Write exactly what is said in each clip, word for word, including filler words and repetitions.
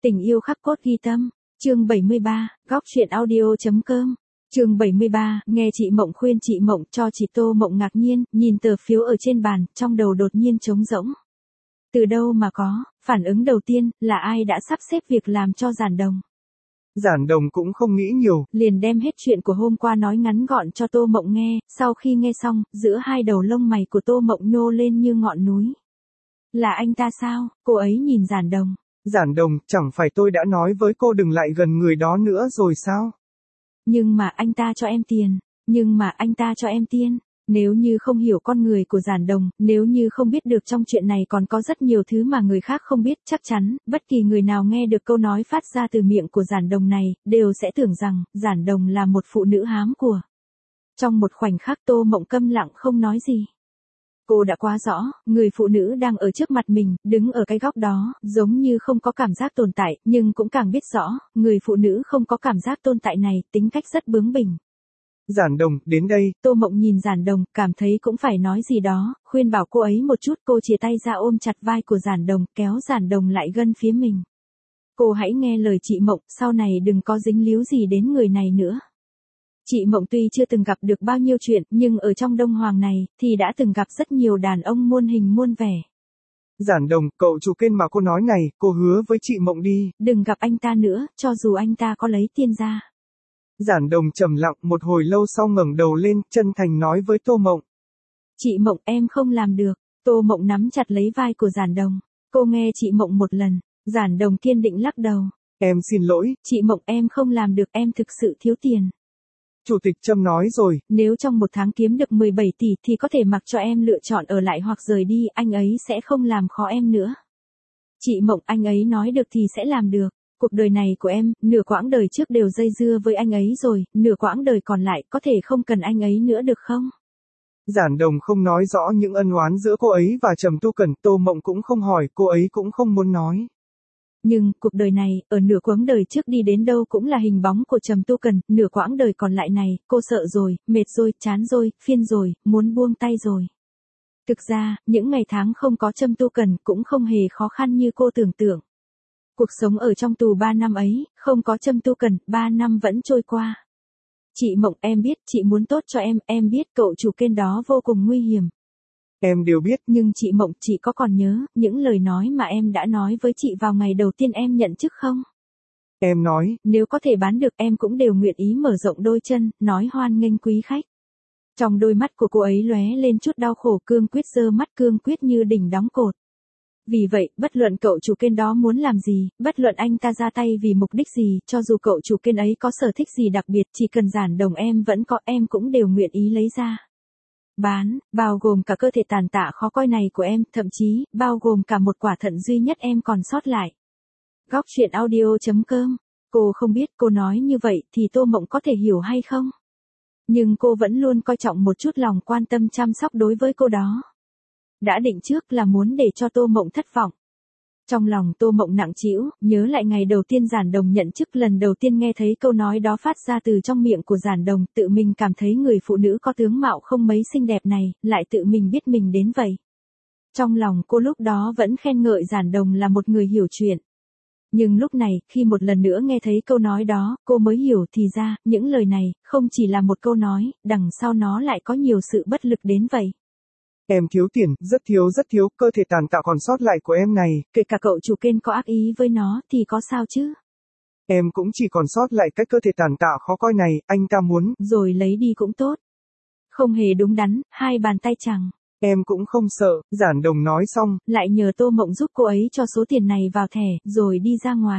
Tình yêu khắc cốt ghi tâm, chương bảy mươi ba, góc truyện audio.com. Chương bảy mươi ba, nghe chị Mộng khuyên chị Mộng cho chị Tô Mộng ngạc nhiên, nhìn tờ phiếu ở trên bàn, trong đầu đột nhiên trống rỗng. Từ đâu mà có, phản ứng đầu tiên, là ai đã sắp xếp việc làm cho Giản Đồng. Giản Đồng cũng không nghĩ nhiều, liền đem hết chuyện của hôm qua nói ngắn gọn cho Tô Mộng nghe, sau khi nghe xong, giữa hai đầu lông mày của Tô Mộng nhô lên như ngọn núi. Là anh ta sao? Cô ấy nhìn Giản Đồng. Giản Đồng, chẳng phải tôi đã nói với cô đừng lại gần người đó nữa rồi sao? Nhưng mà anh ta cho em tiền, nhưng mà anh ta cho em tiền. Nếu như không hiểu con người của Giản Đồng, nếu như không biết được trong chuyện này còn có rất nhiều thứ mà người khác không biết, chắc chắn, bất kỳ người nào nghe được câu nói phát ra từ miệng của Giản Đồng này, đều sẽ tưởng rằng, Giản Đồng là một phụ nữ hám của. Trong một khoảnh khắc Tô Mộng câm lặng không nói gì. Cô đã quá rõ, người phụ nữ đang ở trước mặt mình, đứng ở cái góc đó, giống như không có cảm giác tồn tại, nhưng cũng càng biết rõ, người phụ nữ không có cảm giác tồn tại này, tính cách rất bướng bỉnh. Giản Đồng, đến đây. Tô Mộng nhìn Giản Đồng, cảm thấy cũng phải nói gì đó, khuyên bảo cô ấy một chút, cô chia tay ra ôm chặt vai của Giản Đồng, kéo Giản Đồng lại gần phía mình. Cô hãy nghe lời chị Mộng, sau này đừng có dính líu gì đến người này nữa. Chị Mộng tuy chưa từng gặp được bao nhiêu chuyện, nhưng ở trong Đông Hoàng này, thì đã từng gặp rất nhiều đàn ông muôn hình muôn vẻ. Giản Đồng, cậu chủ kênh mà cô nói này, cô hứa với chị Mộng đi. Đừng gặp anh ta nữa, cho dù anh ta có lấy tiên ra. Giản Đồng trầm lặng một hồi lâu sau ngẩng đầu lên, chân thành nói với Tô Mộng. Chị Mộng, em không làm được. Tô Mộng nắm chặt lấy vai của Giản Đồng. Cô nghe chị Mộng một lần. Giản Đồng kiên định lắc đầu. Em xin lỗi. Chị Mộng, em không làm được, em thực sự thiếu tiền. Chủ tịch Trâm nói rồi. Nếu trong một tháng kiếm được mười bảy tỷ thì có thể mặc cho em lựa chọn ở lại hoặc rời đi, anh ấy sẽ không làm khó em nữa. Chị Mộng, anh ấy nói được thì sẽ làm được. Cuộc đời này của em, nửa quãng đời trước đều dây dưa với anh ấy rồi, nửa quãng đời còn lại có thể không cần anh ấy nữa được không? Giản Đồng không nói rõ những ân oán giữa cô ấy và Trầm Tu Cần, Tô Mộng cũng không hỏi, cô ấy cũng không muốn nói. Nhưng, cuộc đời này, ở nửa quãng đời trước đi đến đâu cũng là hình bóng của Trầm Tu Cần, nửa quãng đời còn lại này, cô sợ rồi, mệt rồi, chán rồi, phiền rồi, muốn buông tay rồi. Thực ra, những ngày tháng không có Trầm Tu Cần cũng không hề khó khăn như cô tưởng tượng. Cuộc sống ở trong tù ba năm ấy, không có Trầm Tu Cần, ba năm vẫn trôi qua. Chị Mộng, em biết, chị muốn tốt cho em, em biết cậu chủ kênh đó vô cùng nguy hiểm. Em đều biết. Nhưng chị Mộng, chị có còn nhớ, những lời nói mà em đã nói với chị vào ngày đầu tiên em nhận chức không? Em nói, nếu có thể bán được em cũng đều nguyện ý mở rộng đôi chân, nói hoan nghênh quý khách. Trong đôi mắt của cô ấy lóe lên chút đau khổ, cương quyết giơ mắt cương quyết như đỉnh đóng cột. Vì vậy, bất luận cậu chủ kênh đó muốn làm gì, bất luận anh ta ra tay vì mục đích gì, cho dù cậu chủ kênh ấy có sở thích gì đặc biệt, chỉ cần Giản Đồng em vẫn có, em cũng đều nguyện ý lấy ra. Bán, bao gồm cả cơ thể tàn tạ khó coi này của em, thậm chí, bao gồm cả một quả thận duy nhất em còn sót lại. Góc truyện audio.com. Cô không biết cô nói như vậy thì Tô Mộng có thể hiểu hay không? Nhưng cô vẫn luôn coi trọng một chút lòng quan tâm chăm sóc đối với cô đó. Đã định trước là muốn để cho Tô Mộng thất vọng. Trong lòng Tô Mộng nặng trĩu, nhớ lại ngày đầu tiên Giản Đồng nhận chức, lần đầu tiên nghe thấy câu nói đó phát ra từ trong miệng của Giản Đồng, tự mình cảm thấy người phụ nữ có tướng mạo không mấy xinh đẹp này, lại tự mình biết mình đến vậy. Trong lòng cô lúc đó vẫn khen ngợi Giản Đồng là một người hiểu chuyện. Nhưng lúc này, khi một lần nữa nghe thấy câu nói đó, cô mới hiểu thì ra, những lời này, không chỉ là một câu nói, đằng sau nó lại có nhiều sự bất lực đến vậy. Em thiếu tiền, rất thiếu rất thiếu, cơ thể tàn tạ còn sót lại của em này. Kể cả cậu chủ kênh có ác ý với nó, thì có sao chứ? Em cũng chỉ còn sót lại cái cơ thể tàn tạ khó coi này, anh ta muốn. Rồi lấy đi cũng tốt. Không hề đúng đắn, hai bàn tay chẳng. Em cũng không sợ, Giản Đồng nói xong. Lại nhờ Tô Mộng giúp cô ấy cho số tiền này vào thẻ, rồi đi ra ngoài.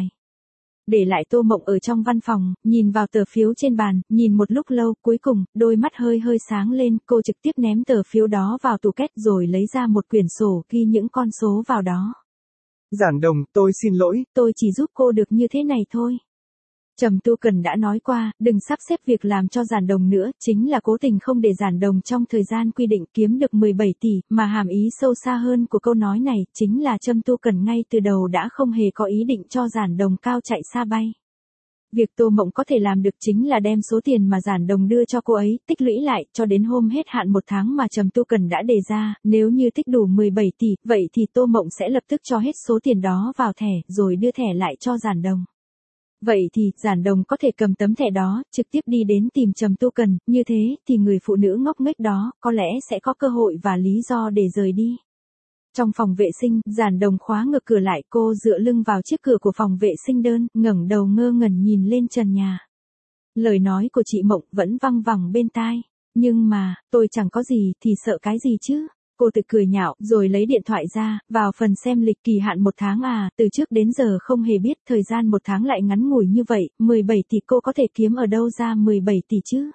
Để lại Tô Mộng ở trong văn phòng, nhìn vào tờ phiếu trên bàn, nhìn một lúc lâu, cuối cùng, đôi mắt hơi hơi sáng lên, cô trực tiếp ném tờ phiếu đó vào tủ két rồi lấy ra một quyển sổ ghi những con số vào đó. Giản Đồng, tôi xin lỗi. Tôi chỉ giúp cô được như thế này thôi. Trầm Tu Cần đã nói qua, đừng sắp xếp việc làm cho Giản Đồng nữa, chính là cố tình không để Giản Đồng trong thời gian quy định kiếm được mười bảy tỷ, mà hàm ý sâu xa hơn của câu nói này, chính là Trầm Tu Cần ngay từ đầu đã không hề có ý định cho Giản Đồng cao chạy xa bay. Việc Tô Mộng có thể làm được chính là đem số tiền mà Giản Đồng đưa cho cô ấy, tích lũy lại, cho đến hôm hết hạn một tháng mà Trầm Tu Cần đã đề ra, nếu như tích đủ mười bảy tỷ, vậy thì Tô Mộng sẽ lập tức cho hết số tiền đó vào thẻ, rồi đưa thẻ lại cho Giản Đồng. Vậy thì, Giản Đồng có thể cầm tấm thẻ đó, trực tiếp đi đến tìm Trầm Tu Cần, như thế, thì người phụ nữ ngốc nghếch đó, có lẽ sẽ có cơ hội và lý do để rời đi. Trong phòng vệ sinh, Giản Đồng khóa ngược cửa lại, cô dựa lưng vào chiếc cửa của phòng vệ sinh đơn, ngẩng đầu ngơ ngẩn nhìn lên trần nhà. Lời nói của chị Mộng vẫn văng vẳng bên tai. Nhưng mà, tôi chẳng có gì thì sợ cái gì chứ? Cô tự cười nhạo, rồi lấy điện thoại ra, vào phần xem lịch kỳ hạn một tháng à, từ trước đến giờ không hề biết thời gian một tháng lại ngắn ngủi như vậy, mười bảy tỷ cô có thể kiếm ở đâu ra mười bảy tỷ chứ?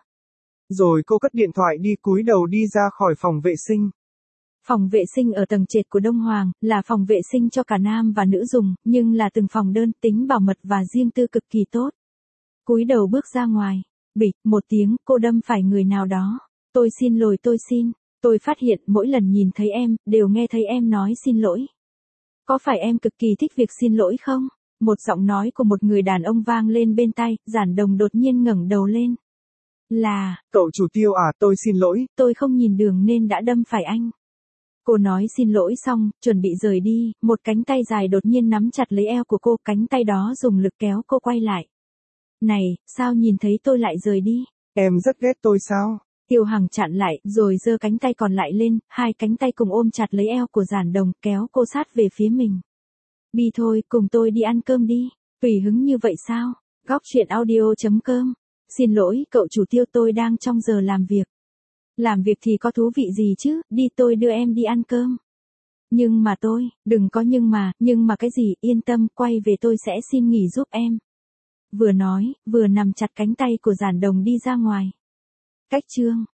Rồi cô cất điện thoại đi cúi đầu đi ra khỏi phòng vệ sinh. Phòng vệ sinh ở tầng trệt của Đông Hoàng, là phòng vệ sinh cho cả nam và nữ dùng, nhưng là từng phòng đơn, tính bảo mật và riêng tư cực kỳ tốt. Cúi đầu bước ra ngoài, bịch, một tiếng, cô đâm phải người nào đó. Tôi xin lỗi, tôi xin. Tôi phát hiện mỗi lần nhìn thấy em, đều nghe thấy em nói xin lỗi. Có phải em cực kỳ thích việc xin lỗi không? Một giọng nói của một người đàn ông vang lên bên tai, Giản Đồng đột nhiên ngẩng đầu lên. Là, cậu chủ Tiêu à, tôi xin lỗi. Tôi không nhìn đường nên đã đâm phải anh. Cô nói xin lỗi xong, chuẩn bị rời đi, một cánh tay dài đột nhiên nắm chặt lấy eo của cô, cánh tay đó dùng lực kéo cô quay lại. Này, sao nhìn thấy tôi lại rời đi? Em rất ghét tôi sao? Tiêu Hằng chặn lại, rồi giơ cánh tay còn lại lên, hai cánh tay cùng ôm chặt lấy eo của Giản Đồng, kéo cô sát về phía mình. Bi thôi, cùng tôi đi ăn cơm đi. Tùy hứng như vậy sao? Góc truyện audio chấm com. Xin lỗi, cậu chủ Tiêu, tôi đang trong giờ làm việc. Làm việc thì có thú vị gì chứ, đi tôi đưa em đi ăn cơm. Nhưng mà tôi, đừng có nhưng mà, nhưng mà cái gì, yên tâm, quay về tôi sẽ xin nghỉ giúp em. Vừa nói, vừa nằm chặt cánh tay của Giản Đồng đi ra ngoài. Cách chương